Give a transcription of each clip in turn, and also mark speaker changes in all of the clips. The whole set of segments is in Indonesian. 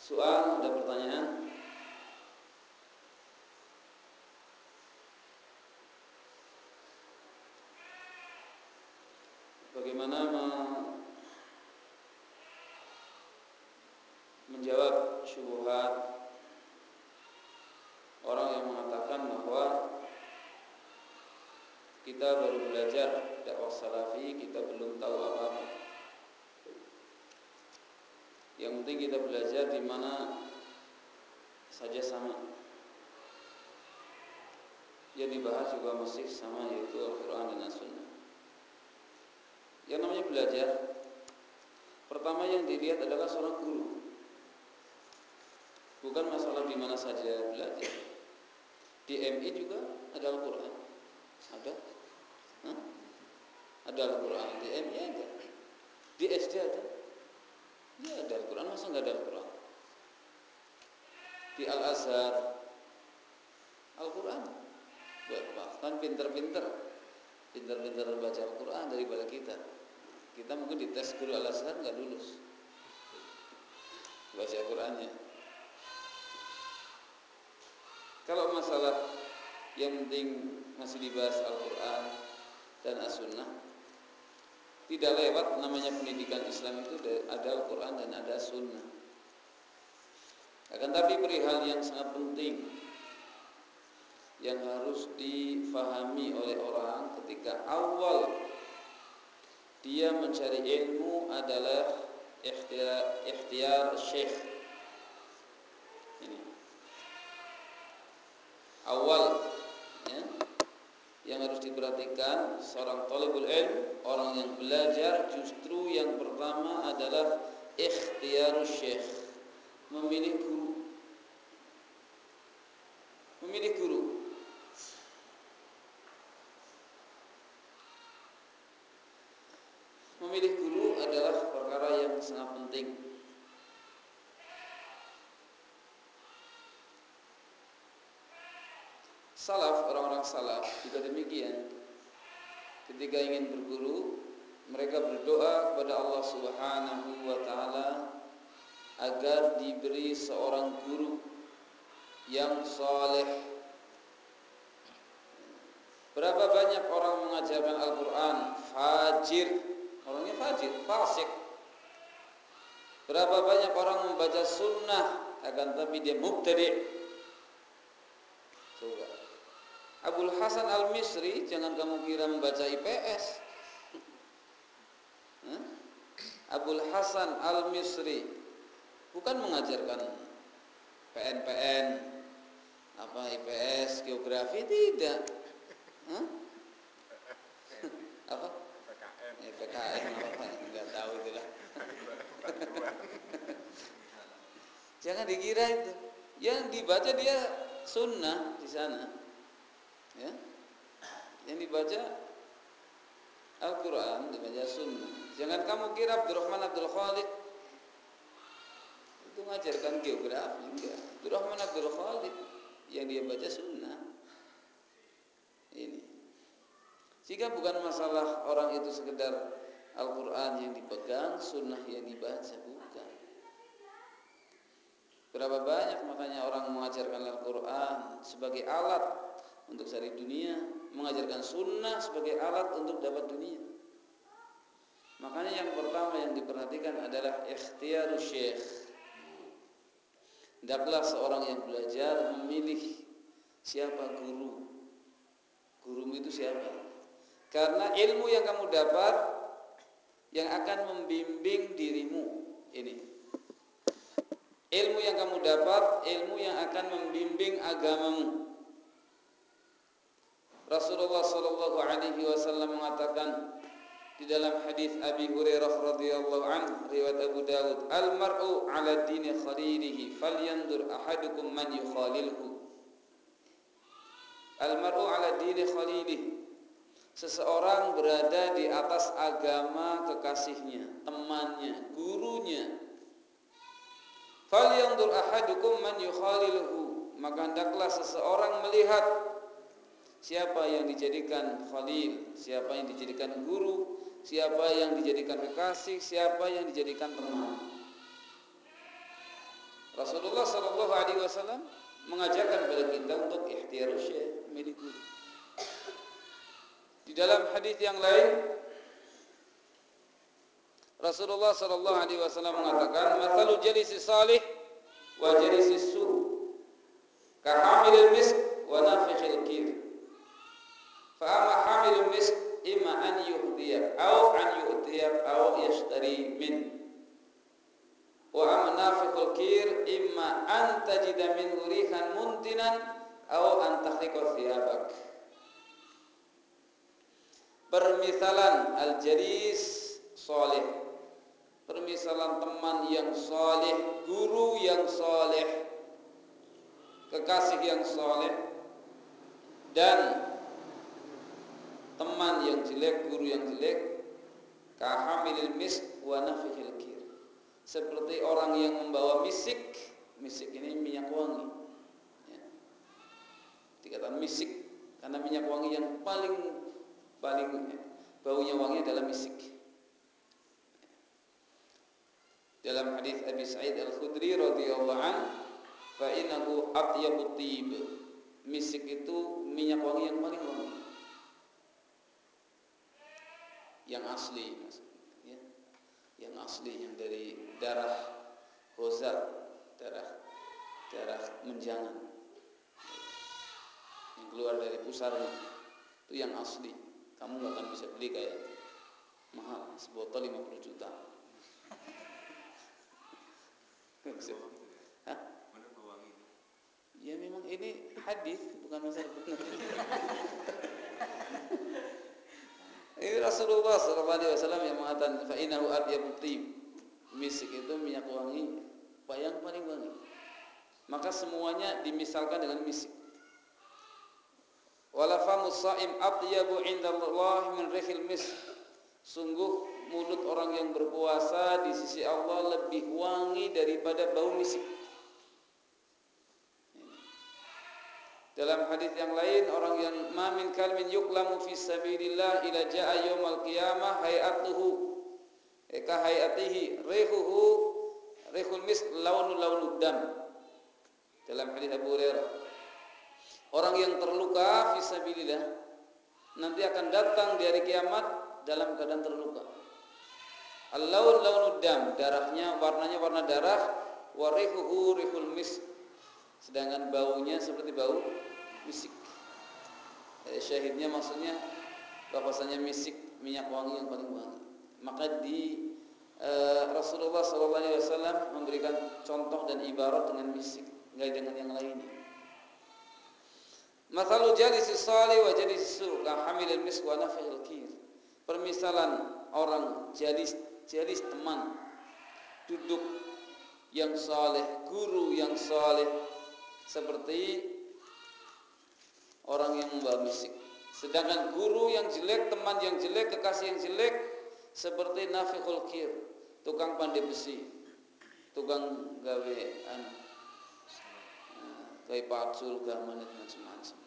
Speaker 1: Soal, ada pertanyaan? Bagaimana menjawab syubhat orang yang mengatakan bahwa kita baru belajar dakwah salafi, kita belum tahu apa-apa. Yang penting kita belajar di mana saja sama. Yang dibahas juga masih sama, yaitu Al-Quran dan As-Sunnah. Yang namanya belajar, pertama yang dilihat adalah seorang guru. Bukan masalah di mana saja belajar. Di MI juga ada Al-Quran. Ada? Hah? Ada Al-Quran. Di MI ada. Di SD ada. Ya ada Al-Quran. Masa nggak ada Al-Quran? Di Al-Azhar Al-Quran. Bahkan pinter-pinter baca Al-Quran daripada kita. Kita mungkin dites guru Al-Azhar nggak lulus baca Al-Qurannya. Kalau masalah yang penting masih dibahas Al-Quran dan As-Sunnah, tidak lewat namanya pendidikan Islam itu ada Al-Quran dan ada Sunnah. Akan tapi perihal yang sangat penting yang harus difahami oleh orang ketika awal dia mencari ilmu adalah ikhtiyar syekh. Ini awal ya, yang harus diperhatikan seorang thalibul ilm, orang yang belajar, justru yang pertama adalah ikhtiyarus syekh, memilih guru. Memilih guru. Memilih guru adalah perkara yang sangat penting. Salaf, orang-orang salaf juga demikian. Ketika ingin berguru, mereka berdoa kepada Allah Subhanahu wa taala agar diberi seorang guru yang saleh. Berapa banyak orang mengajarkan Al-Quran fajir, orangnya fajir, fasik. Berapa banyak orang membaca sunnah akan tapi dia mubtadi'. Coba Abul Hasan Al-Misri, jangan kamu kira membaca IPS. Abul Hasan Al-Misri bukan mengajarkan PNPN, apa IPS, geografi, tidak. Apa? PKN apa? Enggak tahu itulah. Jangan dikira itu. Yang dibaca dia sunnah di sana. Ya. Yang dibaca Al-Quran, dibaca sunnah. Jangan kamu kira Abdurrahman Abdul Khalid itu mengajarkan geografi, enggak. Abdurrahman Abdul Khalid yang dia baca sunnah. Ini. Jika bukan masalah orang itu sekedar Al-Quran yang dipegang, sunnah yang dibaca, bukan. Berapa banyak makanya orang mengajarkan Al-Quran sebagai alat untuk cari dunia, mengajarkan sunnah sebagai alat untuk dapat dunia. Makanya yang pertama yang diperhatikan adalah ikhtiyarus syekh. Hendaklah seorang yang belajar memilih siapa guru. Gurumu itu siapa? Karena ilmu yang kamu dapat yang akan membimbing dirimu ini. Ilmu yang kamu dapat, ilmu yang akan membimbing agamamu. Rasulullah sallallahu alaihi wasallam mengatakan di dalam hadis Abi Hurairah radhiyallahu anhu riwayat Abu Dawud, al-mar'u 'ala dini khalilihi falyanzur ahadukum man yukhalilhu. Al-mar'u 'ala dini khalilihi. Seseorang berada di atas agama kekasihnya, temannya, gurunya. Falyanzur ahadukum man yukhalilhu. Maka hendaklah seseorang melihat siapa yang dijadikan khalil, siapa yang dijadikan guru, siapa yang dijadikan kekasih, siapa yang dijadikan teman. Rasulullah sallallahu alaihi wasallam mengajarkan kepada kita untuk ikhtiyarus syekh, memilih guru. Di dalam hadis yang lain Rasulullah sallallahu alaihi wasallam mengatakan, "Matsalul jalisi salih wa jalisi su ka hamilil misk wa nafikhil kir. Fa amma hamilul misk imma an yuhdiya aw an yu'tiya aw yashtari min. Wa amma nafikhul kir imma an tajida min rihan muntinan aw an tahriqa thiyabak." Permisalan al-jalis salih, permisalan teman yang saleh, guru yang saleh, kekasih yang saleh, dan teman yang jelek, guru yang jelek, kahamilil misk wa nafikhil kir, seperti orang yang membawa misik. Misik ini minyak wangi ya. Dikatakan misik karena minyak wangi yang paling baunya wangi adalah misik. Dalam hadis Abi Sa'id Al-Khudri radhiyallahu anhu, fa innahu atyabut tib. Misik itu minyak wangi yang paling wangi, yang asli maksudnya, ya. Yang asli, yang dari darah ghazal, darah menjangan, yang keluar dari pusarnya, itu yang asli. Kamu gak akan bisa beli kayak mahal, sebotol 50 juta. Hah? Ya memang ini hadis, bukan masalah benar. Ini Rasulullah SAW yang mengatakan, fa innahu atyabut tib. Misik itu minyak wangi yang paling wangi. Maka semuanya dimisalkan dengan misik. Wala famus sha'im atyabu indallah min rihil misk. Sungguh mulut orang yang berpuasa di sisi Allah lebih wangi daripada bau misik. Dalam hadis yang lain, orang yang ma min kalmin yuklamu fi sabilillah ila jaa yaumil qiyamah hayatuhu ka hayatihi rihuhu rihul misk launu dam. Dalam hadis Abu Hurairah, orang yang terluka fi sabilillah nanti akan datang di hari kiamat dalam keadaan terluka. Al-launu dam, darahnya warnanya warna darah, wa rihuhu rihul misk, sedangkan baunya seperti bau misik. Syahidnya maksudnya bahwasanya misik minyak wangi yang paling wangi. Maka di Rasulullah SAW memberikan contoh dan ibarat dengan misik, enggak dengan yang lainnya. Mathalu jalisi salih wa jalisi su ka hamilil misk wa nafikhil kir. Permisalan orang jalis teman, duduk yang saleh, guru yang saleh, seperti orang yang membawa misik. Sedangkan guru yang jelek, teman yang jelek, kekasih yang jelek, seperti nafikhul kir, tukang pandai besi, tukang gawe kayak pacul, gaman dan macam-macam.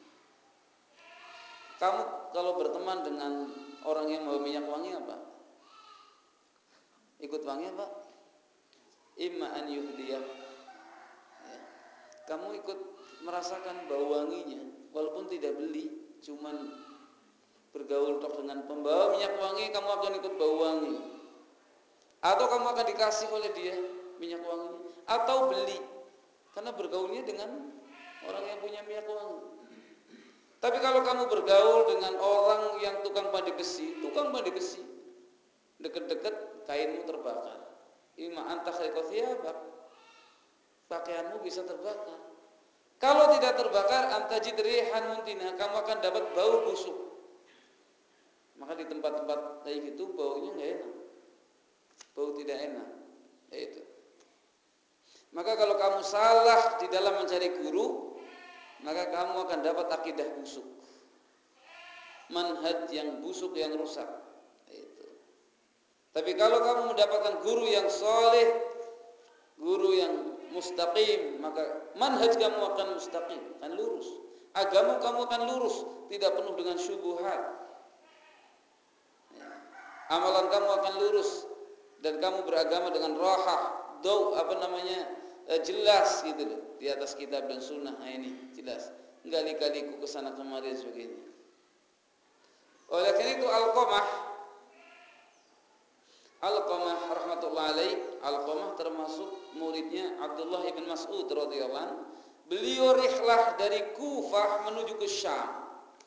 Speaker 1: Kamu kalau berteman dengan orang yang membawa minyak wangi apa? Ikut wangi apa? Imma an yuhdiyah. Ya. Kamu ikut merasakan bau wanginya, walaupun tidak beli, cuman bergaul tok dengan pembawa minyak wangi, kamu akan ikut bau wangi. Atau kamu akan dikasih oleh dia minyak wanginya, atau beli karena bergaulnya dengan orang yang punya minyak wangi. Tapi kalau kamu bergaul dengan orang yang tukang pandai besi, deket-deket kainmu terbakar. Ima antakhriqa thiyabak, pakaianmu bisa terbakar. Kalau tidak terbakar, antajid rihan muntina, kamu akan dapat bau busuk. Maka di tempat-tempat kayak gitu baunya nggak enak, bau tidak enak. Itu. Maka kalau kamu salah di dalam mencari guru, maka kamu akan dapat akidah busuk, manhaj yang busuk, yang rusak. Itu. Tapi kalau kamu mendapatkan guru yang saleh, guru yang mustaqim, maka manhaj kamu akan mustaqim, akan lurus. Agama kamu akan lurus, tidak penuh dengan syubhat. Amalan kamu akan lurus dan kamu beragama dengan rahah, jelas gitu loh di atas kitab dan sunnah. Nah, ini jelas, enggak kali-kaliku kesana kemari dan sebagainya. Oleh karena itu Alqamah rahmatullah alaih, Alqamah termasuk muridnya Abdullah ibn Mas'ud radhiyallahu anhu. Beliau rihlah dari Kufah menuju ke Syam.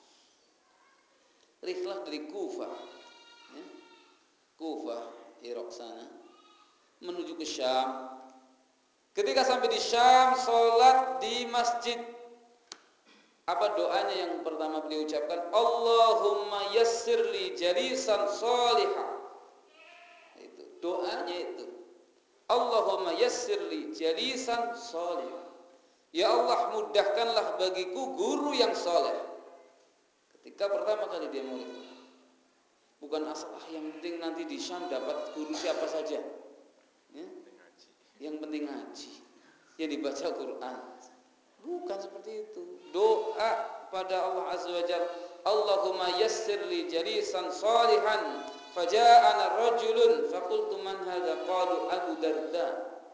Speaker 1: Rihlah dari Kufah, ya, Kufah, Irak sana, menuju ke Syam. Ketika sampai di Syam, sholat di masjid. Apa doanya yang pertama beliau ucapkan? Allahumma yassir li jalisan salihah. Itu doanya itu. Allahumma yassir li jalisan salihah. Ya Allah, mudahkanlah bagiku guru yang saleh. Ketika pertama kali dia murid. Bukan asal yang penting nanti di Syam dapat guru siapa saja. Ya? Yang penting ngaji. Yang dibaca Quran. Bukan seperti itu. Doa pada Allah Azza wa Jalla, Allahumma yassir li jalisan salihan faja'ana rajulun faqultu man hadha qalu Abu Darda.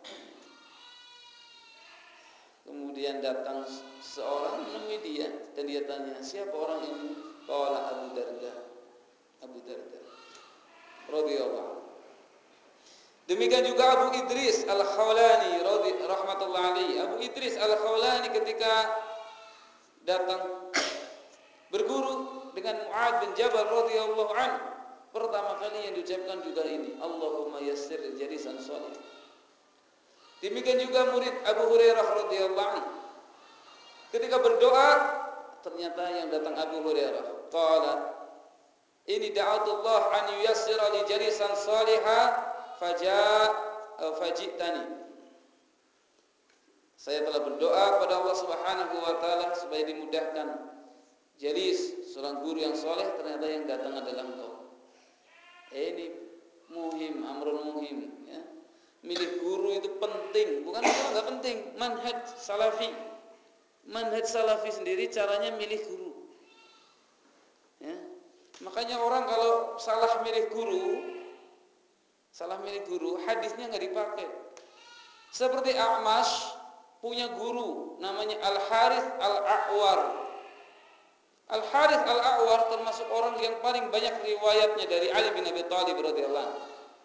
Speaker 1: Kemudian datang seorang menemui dia dan dia tanya, siapa orang ini? Qala Abu Darda. Abu Darda radhiyallahu. Demikian juga Abu Idris Al-Khawlani rahmatullah alaihi. Abu Idris Al-Khawlani ketika datang berguru dengan Mu'ad bin Jabal radhiyallahu anhu, pertama kali yang diucapkan juga ini, Allahumma yassir jalisan shalih. Demikian juga murid Abu Hurairah radhiyallahu anhu. Ketika berdoa, ternyata yang datang Abu Hurairah. Qala, ini da'atullah an yuyassira li jalisan salihah fajitani. Saya telah berdoa kepada Allah Subhanahu wa taala supaya dimudahkan jalis seorang guru yang soleh, ternyata yang datang adalah engkau. Ini muhim, amrun muhim, ya. Milih guru itu penting, bukan masalah enggak penting. Manhaj salafi sendiri caranya milih guru. Ya. Makanya orang kalau salah milih guru, hadisnya enggak dipakai. Seperti A'mash punya guru namanya Al-Harith Al-A'war. Al-Harith Al-A'war termasuk orang yang paling banyak riwayatnya dari Ali bin Abi Thalib radhiyallahu anhu.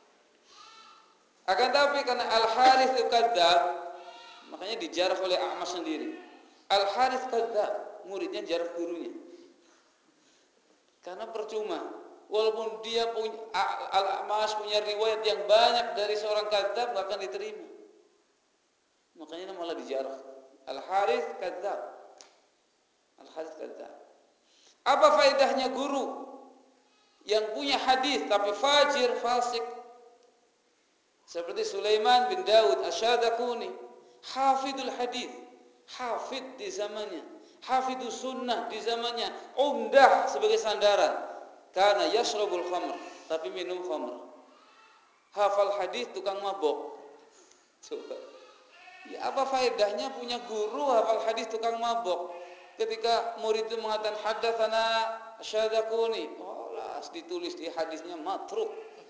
Speaker 1: Akan tapi karena Al-Harith itu kadzab, makanya dijarah oleh A'mash sendiri. Al-Harith kadzab, muridnya jarah gurunya. Karena percuma, walaupun dia punya Al-A'mash punya riwayat yang banyak dari seorang kadzab, enggak akan diterima. Makanya malah dijarah. Al-Harith kadzab. Al-Harith kadzab. Apa faedahnya guru yang punya hadis tapi fajir, fasik? Seperti Sulaiman bin Daud Asy-Syadakuni, hafidul hadis, hafid di zamannya, hafidus sunnah di zamannya, umdah sebagai sandaran. Karena yashrabul khamr, tapi minum khamr. Hafal hadis, tukang mabok. Coba. Ya, apa faedahnya punya guru hafal hadis tukang mabok? Ketika murid itu mengatakan haddatsana Asy-Syadakuni, ditulis di hadisnya matruk.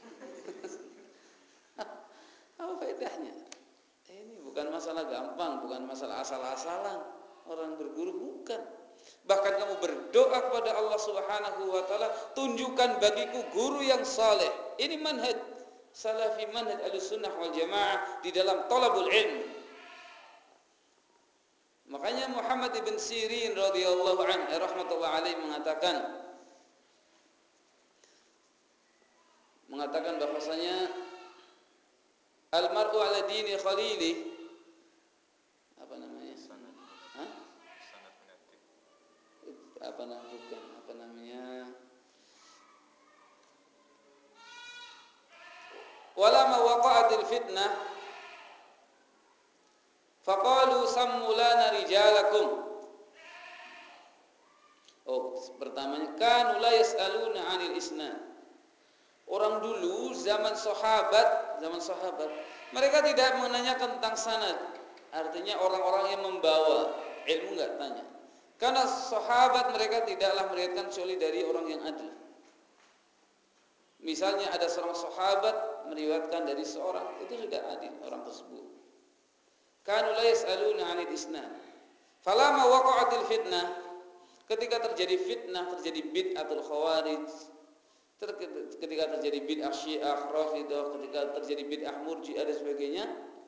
Speaker 1: Apa faedahnya? Ini bukan masalah gampang, bukan masalah asal-asalan. Orang berguru bukan. Bahkan kamu berdoa kepada Allah Subhanahu wa taala, tunjukkan bagiku guru yang saleh. Ini manhaj salafi, manhaj Ahlussunnah wal Jamaah di dalam thalabul ilm. Makanya Muhammad ibn Sirin radhiyallahu anhu rahmatullah alaihi mengatakan bahwasanya al-mar'u ala dini khalili, apa namanya? Sanad. Hah? Sanad menatib. Apa namanya? Walama waqa'atil fitnah faqalu sammu lana rijalakum. Pertamanya kanu la yas'aluna 'anil isnad. Orang dulu zaman sahabat, mereka tidak menanyakan tentang sanad. Artinya orang-orang yang membawa ilmu enggak tanya. Karena sahabat mereka tidaklah meriwayatkan kecuali dari orang yang adil. Misalnya ada seorang sahabat meriwayatkan dari seorang, itu sudah adil orang tersebut. kanu la yas'aluna 'anil isnad. Falamma waqa'atil fitnah, ketika terjadi fitnah, terjadi bid'atul khawarij, ketika terjadi bid'ah Syiah, Rafidhah, ketika terjadi bid'ah Murji'ah dan sebagainya.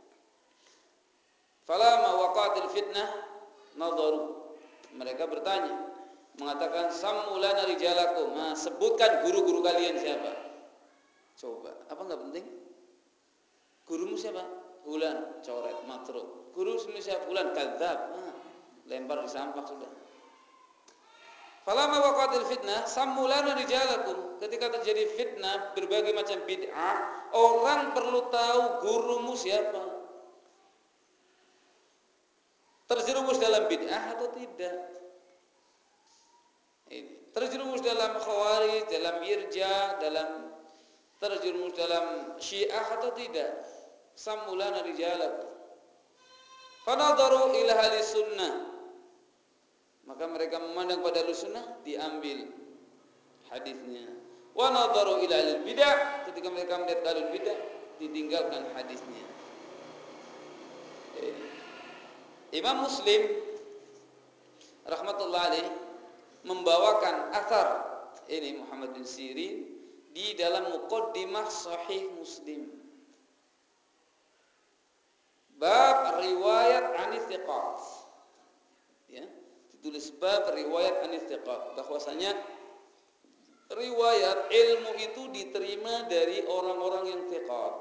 Speaker 1: Falamma waqa'atil fitnah nadharu. Mereka bertanya, mengatakan sammu lana rijalakum. Nah, sebutkan guru-guru kalian siapa? Coba, apa enggak penting? Gurumu siapa? Fulan, coret, matruk. Guru siapa? Fulan, kadzab. Nah, lempar di sampah sudah. Falamma waqa'atil fitnah sammu lana rijalakum. Ketika terjadi fitnah berbagai macam bid'ah, orang perlu tahu gurumu siapa. Terjerumus dalam bid'ah atau tidak? Terjerumus dalam khawarij, dalam irja, terjerumus dalam Syiah atau tidak? Sammu lana rijalakum. Fanadharu ila ahli sunnah. Maka mereka memandang pada ahli sunnah, diambil hadisnya. Wa nadharu ila ahli bidah, ketika mereka melihat ahli bidah, ditinggalkan hadisnya. Imam Muslim rahmatullah alaih membawakan athar ini Muhammad bin Sirin di dalam muqaddimah Sahih Muslim. Bab riwayat anis thiqat. Ya, ditulis bab riwayat anis thiqat, bahwasanya riwayat ilmu itu diterima dari orang-orang yang thiqat.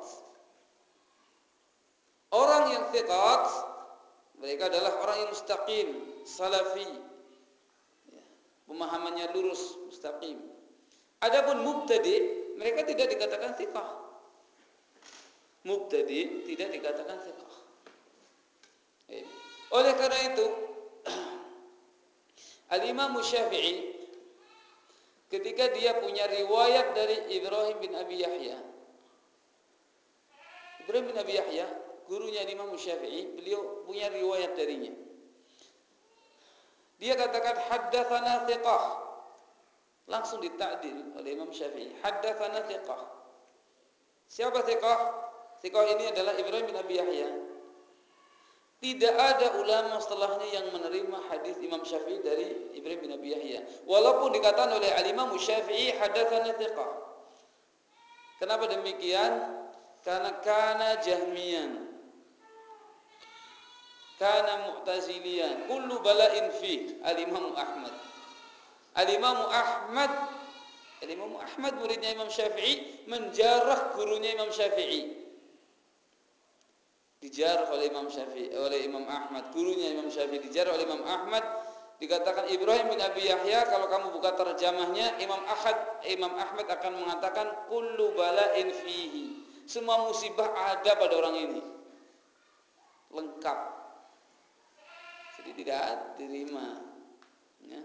Speaker 1: Orang yang thiqat mereka adalah orang yang mustaqim, salafi. Ya, pemahamannya lurus, mustaqim. Adapun mubtadi, mereka tidak dikatakan thiqah. Mubtadi tidak dikatakan thiqah. Oleh karena itu Al-Imam Syafi'i ketika dia punya riwayat dari Ibrahim bin Abi Yahya. Ibrahim bin Abi Yahya, gurunya Imam Syafi'i, beliau punya riwayat darinya. Dia katakan haddatsana thiqah. Langsung ditakdil oleh Imam Syafi'i. Haddatsana thiqah. Siapa thiqah? Thiqah ini adalah Ibrahim bin Abi Yahya. Tidak ada ulama setelahnya yang menerima hadis Imam Syafi'i dari Ibrahim bin Abi Yahya. Walaupun dikatakan oleh Al-Imam Syafi'i haddatsana thiqah. Kenapa demikian? Karena kana jahmiyan, kana mu'taziliyan, kullu bala'in fi Al-Imam Ahmad. Al-Imam Ahmad muridnya Imam Syafi'i menjarah gurunya Imam Syafi'i. Dijarah oleh Imam Syafi'i, oleh Imam Ahmad, gurunya Imam Syafi'i dijarah oleh Imam Ahmad. Dikatakan Ibrahim bin Abi Yahya, kalau kamu buka terjemahnya, Imam Ahmad akan mengatakan kullu bala'in fihi. Semua musibah ada pada orang ini. Lengkap. Jadi tidak diterima. Ya.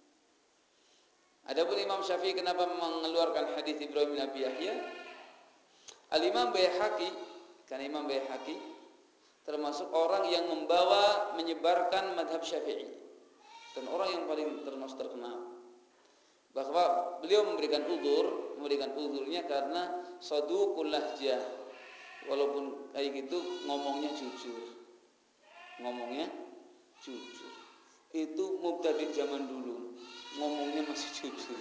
Speaker 1: Adapun Imam Syafi'i kenapa mengeluarkan hadis Ibrahim bin Abi Yahya? Al-Imam Baihaqi, karena Imam Baihaqi termasuk orang yang menyebarkan madhab Syafi'i dan orang yang paling termasuk terkenal, bahwa beliau memberikan uzurnya karena saduqul lahjah, walaupun kayak gitu ngomongnya jujur. Itu mubtadi zaman dulu, ngomongnya masih jujur.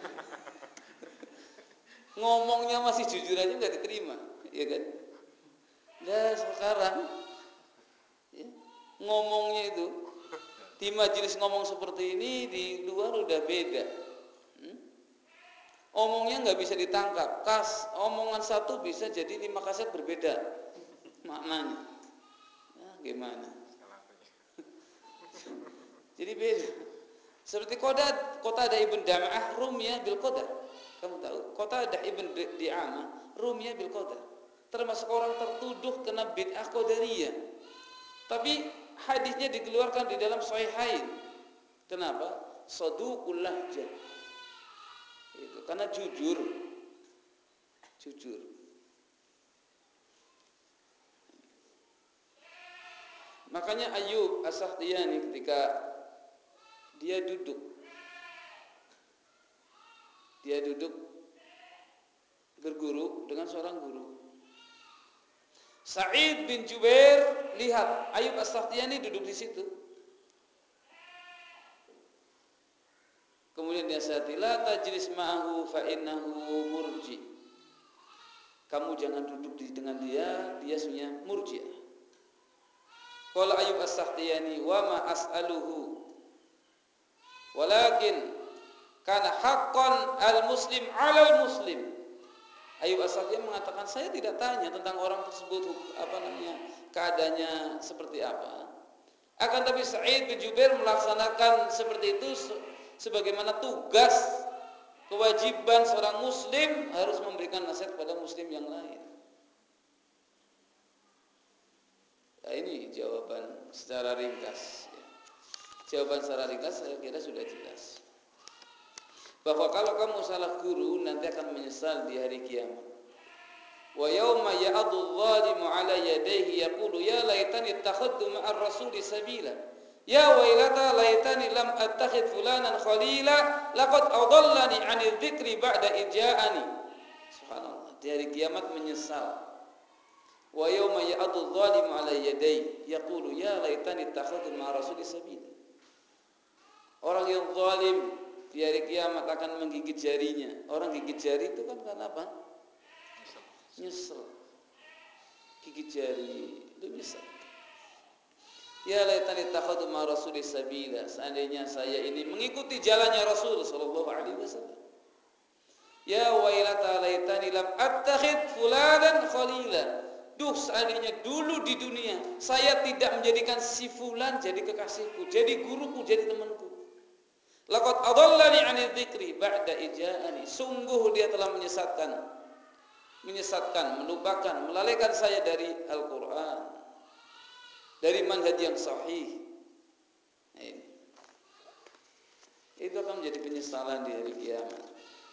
Speaker 1: Ngomongnya masih jujur aja nggak diterima, ya kan? Nah sekarang ya, ngomongnya itu di majelis ngomong seperti ini, di luar udah beda. Omongnya nggak bisa ditangkap. Omongan satu bisa jadi 5 kaset berbeda maknanya. Nah, gimana? Jadi beda. Seperti kota ada Ibn Dam'ah rumiyah bil qadar. Kamu tahu? Kota ada Ibn Di'amah rumiyah bil qadar. Termasuk orang tertuduh kena bid'ah qadariyah. Tapi hadisnya dikeluarkan di dalam Sahihain. Kenapa? Saduqul lahjah. Itu karena jujur. Makanya Ayyub As-Sakhtiyani ketika dia duduk berguru dengan seorang guru, Sa'id bin Jubair lihat Ayyub As-Sakhtiyani duduk di situ. Kemudian dia nasihati, la tajlis ma'ahu fa innahu murji. Kamu jangan duduk dengan dia sebenarnya murji'ah. Qala Ayyub As-Sakhtiyani wa ma as'aluhu walakin kana haqqan al-muslim 'ala al-muslim. Ayyub As-Sakhtiyani mengatakan, saya tidak tanya tentang orang tersebut keadaannya seperti apa. Akan tapi Sa'id bin Jubair melaksanakan seperti itu sebagaimana tugas kewajiban seorang muslim harus memberikan nasihat kepada muslim yang lain. Nah, ini jawaban secara ringkas. Jawaban secara ringkas saya kira sudah jelas. Bahwa kalau kamu salah guru nanti akan menyesal di hari kiamat. Wa yauma ya'adhu adh-dhalimu 'ala yadayhi yaqulu ya laitani ittakhadtu ma'ar rasuli sabila. Ya wailata laitani lam attakhid fulanan khalila laqad adallani 'anil dzikri ba'da ija'ani. Subhanallah, di hari kiamat menyesal. Wa yauma ya'adhu adh-dhalimu 'ala yadayhi yaqulu ya laitani ittakhadtu ma'ar rasuli sabila. Orang yang zalim di hari kiamat akan menggigit jarinya. Orang gigit jari itu kan karena apa? Nyesel. Gigit jari itu nyesel. Ya laitani takhadtu ma rasuli sabila. Seandainya saya ini mengikuti jalannya Rasul sallallahu alaihi wasallam. Ya wailata laitani lam attakhid fulanan khalila. Duh, seandainya dulu di dunia saya tidak menjadikan si fulan jadi kekasihku, jadi guruku, jadi temanku. Laqad adallani 'anil dzikri ba'da ija'ani. Sungguh dia telah menyesatkan, melupakan, melalaikan saya dari Al-Qur'an, dari manhaj yang sahih. Nah, ini. Itu akan menjadi penyesalan di hari kiamat.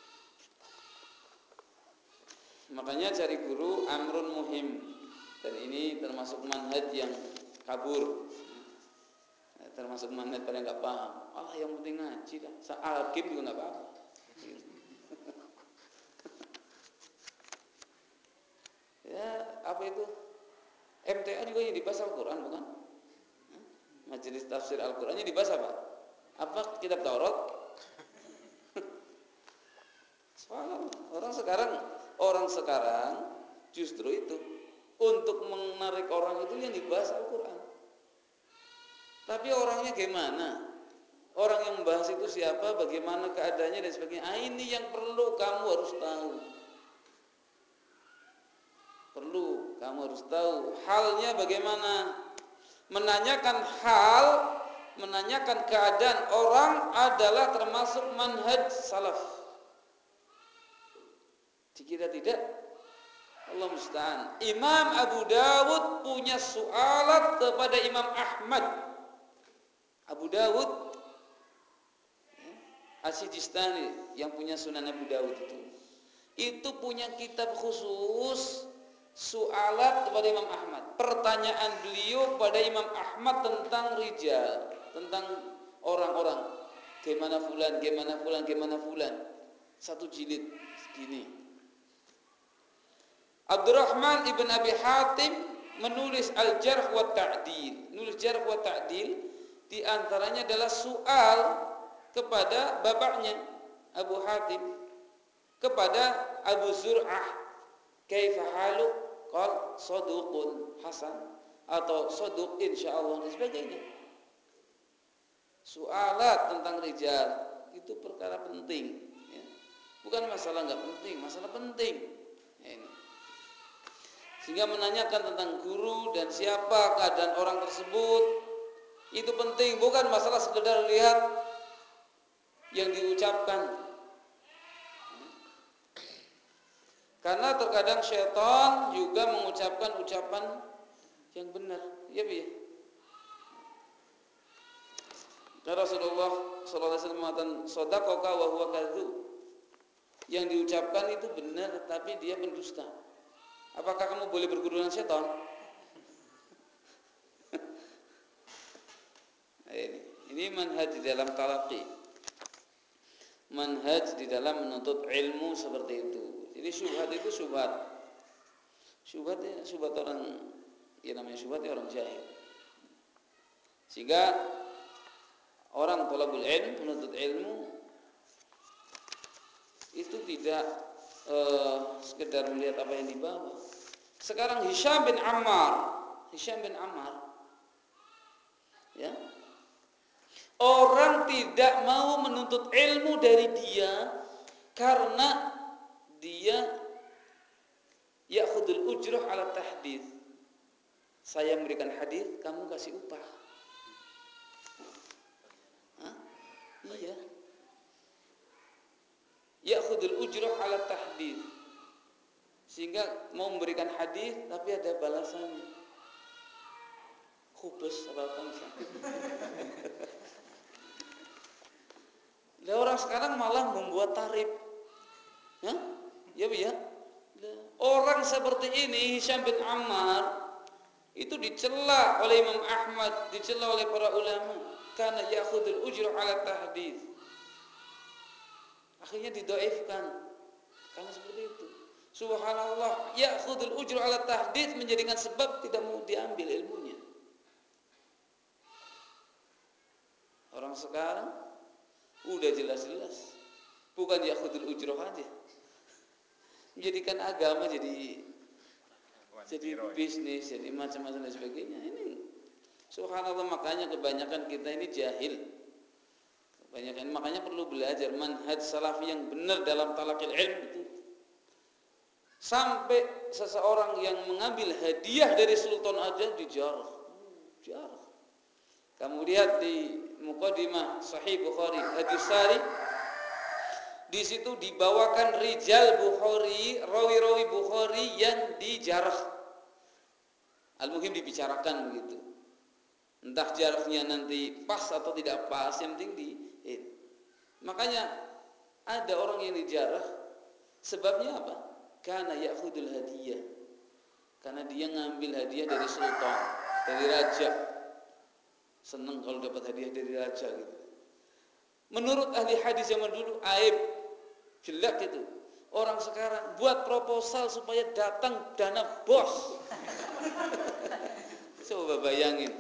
Speaker 1: Makanya cari guru amrun muhim, dan ini termasuk manhaj yang kabur. Termasuk manhaj pada nggak paham. Allah yang penting ngaji lah. Alkim juga nggak apa-apa. Ya apa itu? MTA juga yang dibahas Al-Quran bukan? Majelis tafsir Al-Qurannya dibahas apa? Apa kitab Taurat? Orang sekarang justru itu untuk menarik orang itu yang dibahas Al-Quran. Tapi orangnya gimana? Orang yang membahas itu siapa, bagaimana keadaannya dan sebagainya. Ini yang perlu kamu harus tahu. Kamu harus tahu halnya bagaimana. Menanyakan keadaan orang adalah termasuk manhaj salaf. Jika tidak, Allah musta'an. Imam Abu Dawud punya sualat kepada Imam Ahmad. Abu Dawud As-Sijistani yang punya Sunan Abu Dawud itu punya kitab khusus sualat kepada Imam Ahmad. Pertanyaan beliau pada Imam Ahmad tentang rijal, tentang orang-orang. Gimana fulan. Satu jilid segini. Abdurrahman ibn Abi Hatim menulis Al-Jarh wa Ta'dil. Nulis Jarh wa Ta'dil di antaranya adalah soal kepada bapaknya Abu Hatim kepada Abu Zur'ah, kaifa halu? Qal saduqun hasan atau saduq insyaallah dan sebagainya. Soalat tentang rijal itu perkara penting, ya. Bukan masalah enggak penting, masalah penting. Ini. Sehingga menanyakan tentang guru dan siapa keadaan orang tersebut itu penting, bukan masalah sekedar lihat yang diucapkan. Karena terkadang syaitan juga mengucapkan ucapan yang benar. Ya, bi. Karena Rasulullah sallallahu alaihi wasallam mengatakan shadaqaka wa huwa kadzdzub. Yang diucapkan itu benar tapi dia pendusta. Apakah kamu boleh berguru dengan syaitan? Ini manhaj di dalam talaqi. Manhaj di dalam menuntut ilmu seperti itu. Jadi syubhat itu Syubhat orang, ya namanya syubhat ya orang jahil. Sehingga orang thalabul ilm, menuntut ilmu itu tidak sekedar melihat apa yang dibawa. Sekarang Hisham bin Ammar, ya, orang tidak mau menuntut ilmu dari dia karena dia ya'khudul ujrah ala tahdits. Saya memberikan hadis, kamu kasih upah. Hah? Iya. Ya'khudul ujrah ala tahdits. Sehingga mau memberikan hadis tapi ada balasannya. Khubus apa misalnya. Lah orang sekarang malah membuat tarif. Hah? Ya, Bu ya. Orang seperti ini Hisham bin Ammar itu dicela oleh Imam Ahmad, dicela oleh para ulama karena ya'khudul ujra ala tahdits. Akhirnya didoifkan karena seperti itu. Subhanallah, ya'khudul ujra ala tahdits menjadikan sebab tidak mau diambil ilmunya. Orang sekarang udah jelas-jelas bukan ya'khudul ujra aja, menjadikan agama jadi bisnis, jadi macam-macam dan sebagainya. Ini subhanallah, makanya kebanyakan kita ini jahil. Makanya perlu belajar manhaj salafi yang benar dalam talaqil ilm itu. Sampai seseorang yang mengambil hadiah dari sultan aja dijarah. Kamu lihat di Muqaddimah Sahih Bukhari Hadis Sari, di situ dibawakan rijal Bukhari, rawi-rawi Bukhari yang dijarah. Al-muhim dibicarakan begitu. Entah jarahnya nanti pas atau tidak pas, yang penting makanya ada orang yang dijarah sebabnya apa? Karena ya'khudul hadiyah. Karena dia ngambil hadiah dari sultan, dari raja. Senang kalau dapat hadiah dari raja gitu. Menurut ahli hadis zaman dulu aib, jelek itu. Orang sekarang buat proposal supaya datang dana bos. Coba bayangin.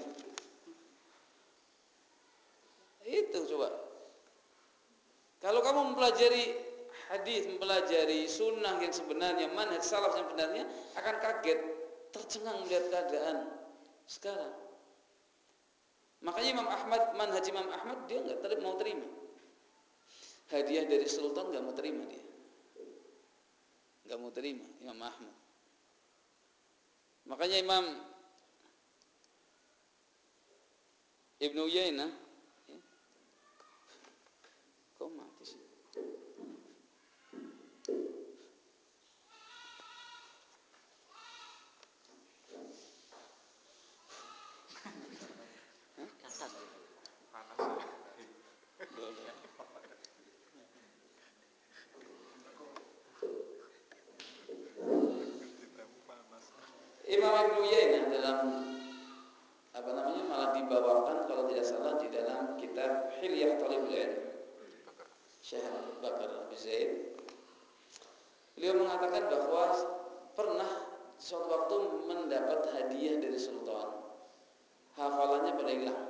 Speaker 1: Itu coba. Kalau kamu mempelajari hadis, mempelajari sunnah yang sebenarnya, manhaj salaf yang sebenarnya, akan kaget, tercengang melihat keadaan sekarang. Makanya Imam Ahmad, manhaj Imam Ahmad dia nggak mau terima. Hadiah dari sultan nggak mau terima dia. Nggak mau terima Imam Ahmad. Makanya Imam Ibnu Uyainah, kok mati sih? Imam Ibnu Uyainah dalam malah dibawakan kalau tidak salah di dalam kitab Hilyah Thalibul Ilm, Syekh Abu Bakar Abi Zaid. Beliau mengatakan bahwa pernah suatu waktu mendapat hadiah dari sultan, hafalannya pada hilang.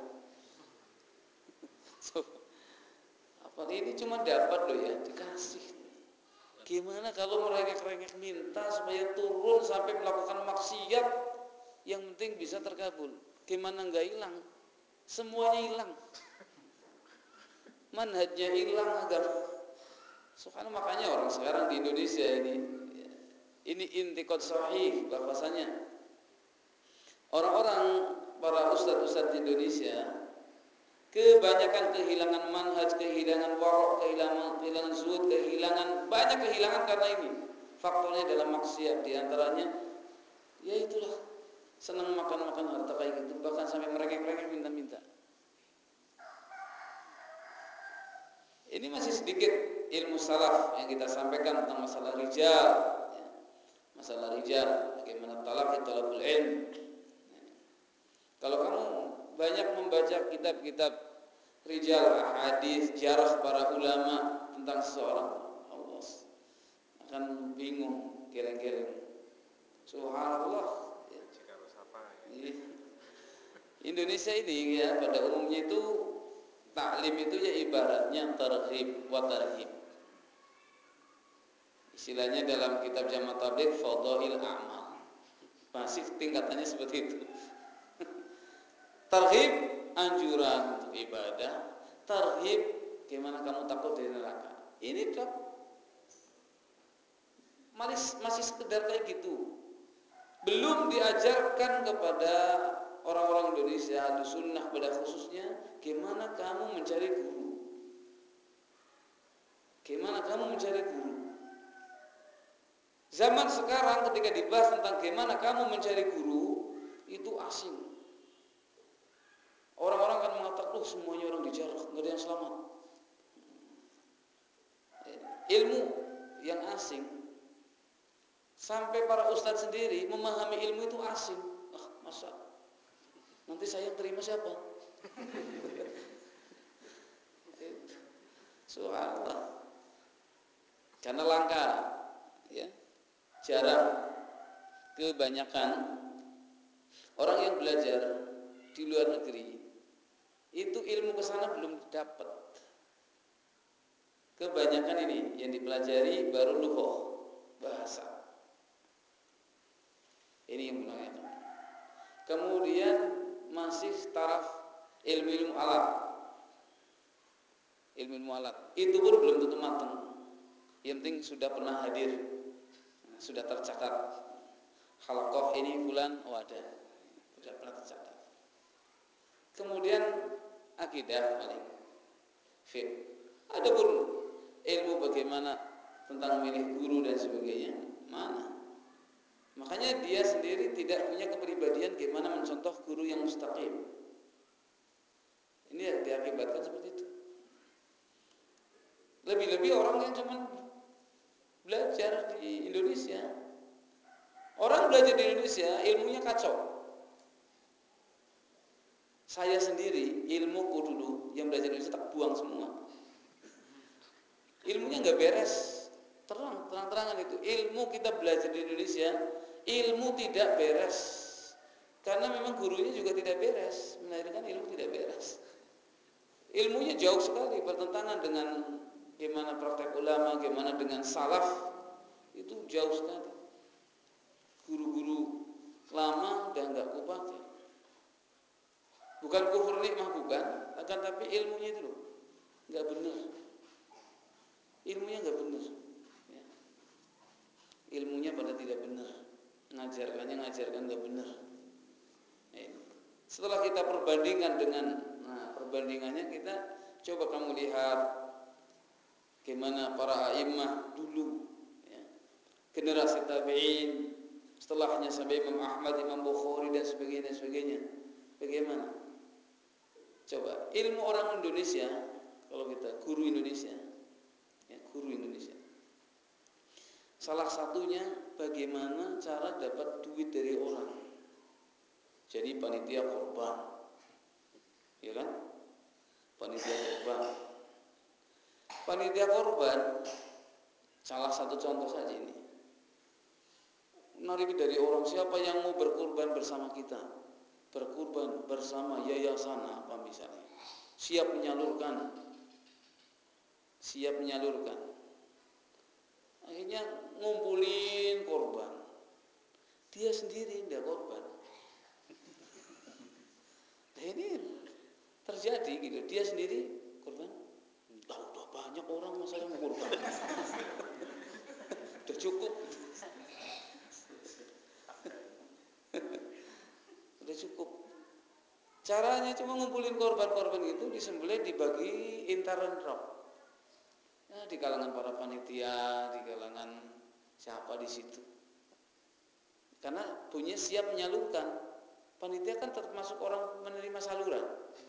Speaker 1: Apa ini cuma dapat loh ya, dikasih. Gimana kalau merengek-rengek minta supaya turun sampai melakukan maksiat, yang penting bisa terkabul. Gimana enggak hilang? Semuanya hilang. Manhajnya hilang, agama. Soalnya makanya orang sekarang di Indonesia ini intiqad sahih bahwasanya orang-orang para ustadz-ustadz di Indonesia kebanyakan kehilangan manhaj, kehilangan warok, kehilangan zuhud, banyak kehilangan karena ini. Faktornya dalam maksiat, di antaranya ya itulah, senang makan-makan harta kayak gitu, bahkan sampai merengek-rengek minta-minta. Ini masih sedikit ilmu salaf yang kita sampaikan tentang masalah rijal, ya. Masalah rijal, bagaimana talaqi talabul ilm. Kalau kamu banyak membaca kitab-kitab rijal, hadis, jarah para ulama tentang seseorang, Allah akan bingung, geleng-geleng. Subhanallah. Ya. Indonesia ini ya pada umumnya itu taklim itu ya ibaratnya targhib wa tarhib. Istilahnya dalam kitab Jama' Tabligh fadhail a'mal. Masih tingkatannya seperti itu. Targhib anjuran untuk ibadah, tarhib gimana kamu takut dari neraka. Ini dok masih sekedar kayak gitu. Belum diajarkan kepada orang-orang Indonesia Ahlus Sunnah pada khususnya gimana kamu mencari guru. Gimana kamu mencari guru? Zaman sekarang ketika dibahas tentang gimana kamu mencari guru, itu asing. Orang-orang akan mengatakan, semuanya orang dijarah, nggak ada yang selamat. Ilmu yang asing, sampai para ustadz sendiri memahami ilmu itu asing. Masa nanti saya yang terima siapa? Subhanallah. Karena langka, ya, jarang. Kebanyakan orang yang belajar di luar negeri itu ilmu kesana belum dapat. Kebanyakan ini yang dipelajari baru lughah, bahasa. Ini yang menanyakan. Kemudian masih taraf ilmu alat. Ilmu alat itu pun belum tentu matang. Yang penting sudah pernah hadir, sudah tercatat. Halaqah ini bulan ada, sudah pernah tercatat. Kemudian akidah paling fit. Adapun ilmu bagaimana tentang milih guru dan sebagainya, mana? Makanya dia sendiri tidak punya kepribadian bagaimana mencontoh guru yang mustaqim. Ini yang diakibatkan seperti itu. Lebih-lebih orang yang cuma belajar di Indonesia. Orang belajar di Indonesia ilmunya kacau. Saya sendiri ilmuku dulu yang belajar di Indonesia tak buang semua. Ilmunya nggak beres. Terang-terangan itu. Ilmu kita belajar di Indonesia, ilmu tidak beres. Karena memang gurunya juga tidak beres, melahirkan ilmu tidak beres. Ilmunya jauh sekali bertentangan dengan gimana praktek ulama, gimana dengan salaf, itu jauh sekali. Guru-guru lama udah nggak kupakai. Bukan kufur nikmah, bukan, akan tapi ilmunya itu loh nggak benar. Ilmunya nggak benar. Ya. Ilmunya pada tidak benar. Ngajarkan nggak benar. Setelah kita perbandingkan dengan perbandingannya kita coba kamu lihat gimana para a'immah dulu, ya. Generasi tabi'in, setelahnya sampai Imam Ahmad, Imam Bukhari dan sebagainya. Bagaimana? Coba ilmu orang Indonesia, kalau kita guru Indonesia, ya, guru Indonesia. Salah satunya bagaimana cara dapat duit dari orang. Jadi panitia korban, ya kan? Panitia korban, salah satu contoh saja ini. Menarik dari orang, siapa yang mau berkorban bersama kita, berkorban bersama yayasan apa misalnya, siap menyalurkan. Akhirnya ngumpulin korban, dia sendiri tidak korban. Nah, ini terjadi gitu, dia sendiri korban. Udah banyak orang masalah mau korban. Udah cukup. Udah cukup. Caranya cuma ngumpulin korban-korban itu disembelih, dibagi intern rock. Ya, di kalangan para panitia, di kalangan siapa di situ. Karena punya siap menyalurkan. Panitia kan termasuk orang menerima saluran.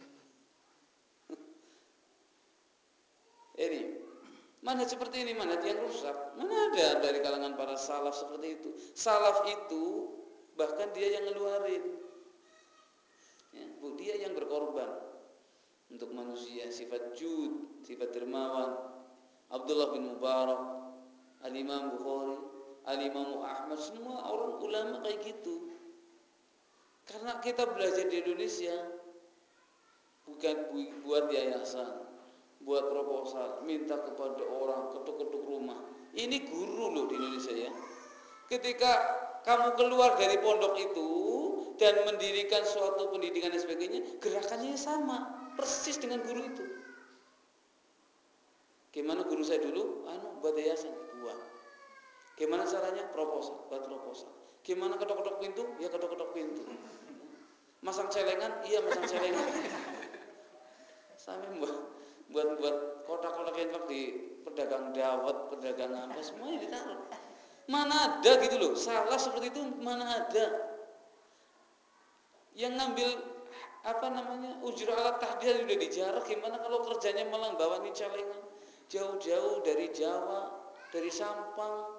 Speaker 1: Ini manhaj seperti ini, manhaj yang rusak. Mana ada dari kalangan para salaf seperti itu. Salaf itu bahkan dia yang ngeluarin, ya, dia yang berkorban untuk manusia. Sifat jud, sifat dermawan. Abdullah bin Mubarak, Al-Imam Bukhari, Al-Imam Ahmad, semua orang ulama kayak gitu. Karena kita belajar di Indonesia bukan buat yayasan, buat proposal, minta kepada orang, ketuk-ketuk rumah. Ini guru loh di Indonesia ya. Ketika kamu keluar dari pondok itu dan mendirikan suatu pendidikan dan sebagainya, gerakannya sama, persis dengan guru itu. Gimana guru saya dulu? Buat yayasan, buat. Gimana caranya? Proposal, buat proposal. Gimana ketok-ketok pintu? Ya ketok-ketok pintu. Masang celengan? Iya masang celengan. Sampai buat kotak-kotak infak di pedagang dawet, pedagang apa, semuanya ditaruh. Mana ada gitu loh, salah seperti itu mana ada. Yang ngambil ujur alat tahdir udah dijarah, gimana kalau kerjanya malah bawa nih celengan jauh-jauh dari Jawa, dari Sampang,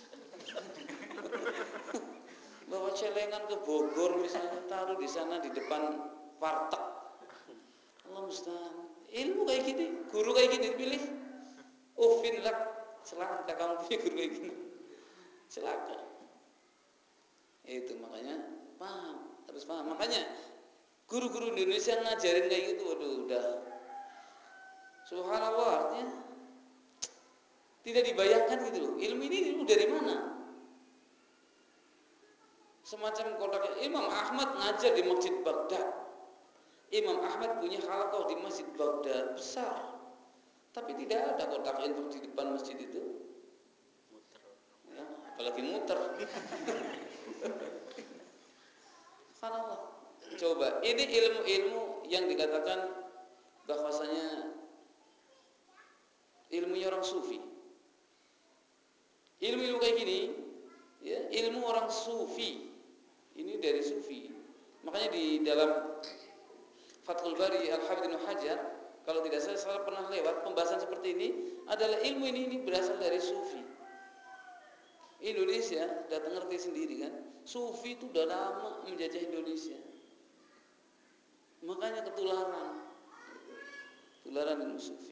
Speaker 1: bawa celengan ke Bogor misalnya, taruh di sana di depan warteg. Allah musta'an. Ilmu kayak gini, guru kayak gini dipilih. Ufin lak, celaka kamu punya guru kayak gini. Celaka. Itu makanya harus paham. Makanya guru-guru Indonesia ngajarin kayak gitu, waduh udah subhanallah, artinya tidak dibayangkan gitu loh. Ilmu ini dari mana? Semacam kotak. Imam Ahmad ngajar di Masjid Baghdad. Imam Ahmad punya halaqah di Masjid Baghdad besar. Tapi tidak ada kotak infak di depan masjid itu. Ya, apalagi muter. Subhanallah. Coba, ini ilmu-ilmu yang dikatakan bahwasanya ilmunya orang sufi. Ilmu-ilmu kayak gini, ya, ilmu orang sufi. Ini dari sufi. Makanya di dalam Fathul Bari Al-Hafidz Ibnu Hajar, kalau tidak salah pernah lewat pembahasan seperti ini, adalah ilmu ini berasal dari sufi. Indonesia datang ngerti sendiri kan, sufi itu udah lama menjajah Indonesia. Makanya ketularan ilmu sufi.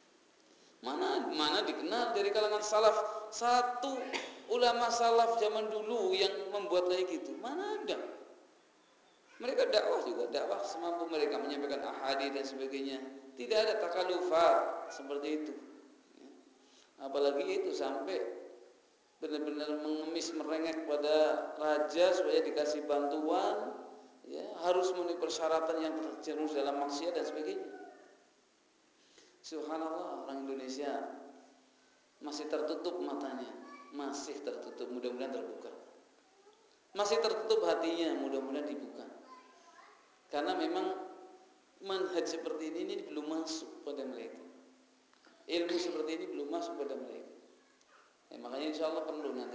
Speaker 1: Mana dikenal dari kalangan salaf, satu ulama salaf zaman dulu yang membuat kayak gitu, mana ada. Mereka dakwah semampu mereka, menyampaikan ahadits dan sebagainya. Tidak ada takalufat seperti itu. Apalagi itu sampai benar-benar mengemis merengek pada raja supaya dikasih bantuan, ya, harus memenuhi persyaratan yang terjerumus dalam maksiat dan sebagainya. Subhanallah, orang Indonesia masih tertutup matanya, masih tertutup, mudah-mudahan terbuka. Masih tertutup hatinya, mudah-mudahan dibuka. Karena memang manhaj seperti ini belum masuk pada mereka. Ilmu seperti ini belum masuk pada mereka. Ya, makanya insya Allah perlu nanti